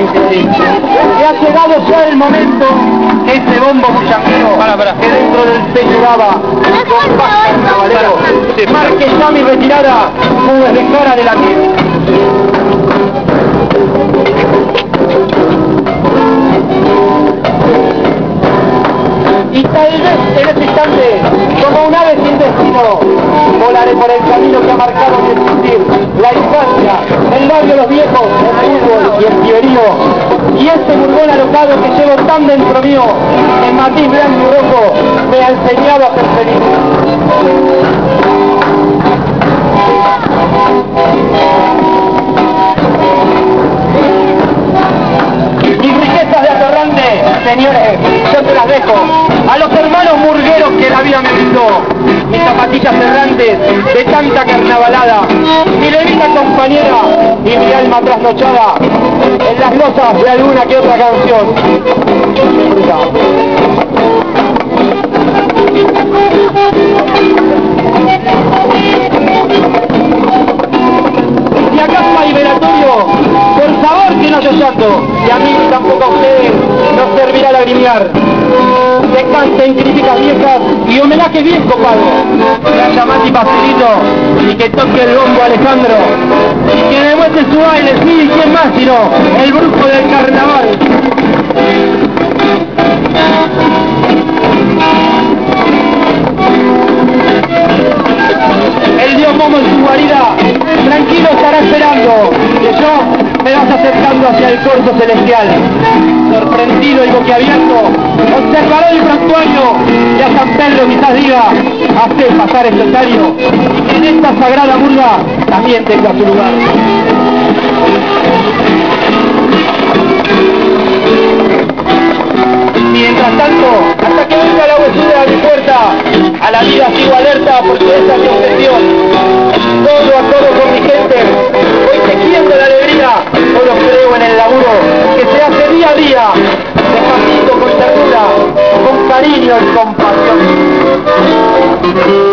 increíble. Y ha llegado ya el momento que ese bombo bullanguero que dentro del pecho daba compás carnavalero marque ya mi retirada como desde cara de la tierra. Y tal vez en este instante, como un ave sin destino, volaré por el camino que ha marcado mi existir, la infancia, el barrio de los viejos, el fútbol y el piberío, y este burgón alocado que llevo tan dentro mío, en matiz blanco y rojo, me ha enseñado a ser feliz. Mis riquezas de atorrante, señores, yo te las dejo a los hermanos murgueros que la vida me brindó, mis zapatillas errantes de tanta carnavalada, mi levita compañera y mi alma trasnochada en las losas de alguna que otra canción. Si acaso hay velatorio, por favor que no haya llanto, y a mí tampoco a ustedes nos servirá lagrimear. Que canten críticas viejas y homenajes bien copados, que haya Mati Pastelito y que toque el bombo Alejandro, y que demuestre su baile, sí, ¿quién más sino el brujo del carnaval? El dios Momo en su guarida tranquilo estará esperando que yo me vas acercando hacia el corso celestial. Sorprendido y boquiabierto, observaré el santuario y a San Pedro quizás diga, hace pasar este otario y que en esta sagrada burla también tenga su lugar. Mientras tanto, hasta que venga la huesuda a mi puerta, a la vida sigo alerta porque esa es mi obsesión. Todo a todo con mi gente, voy tejiendo la alegría, solo creo en el laburo, que se hace día a día, despacito, con ternura, con cariño y compasión.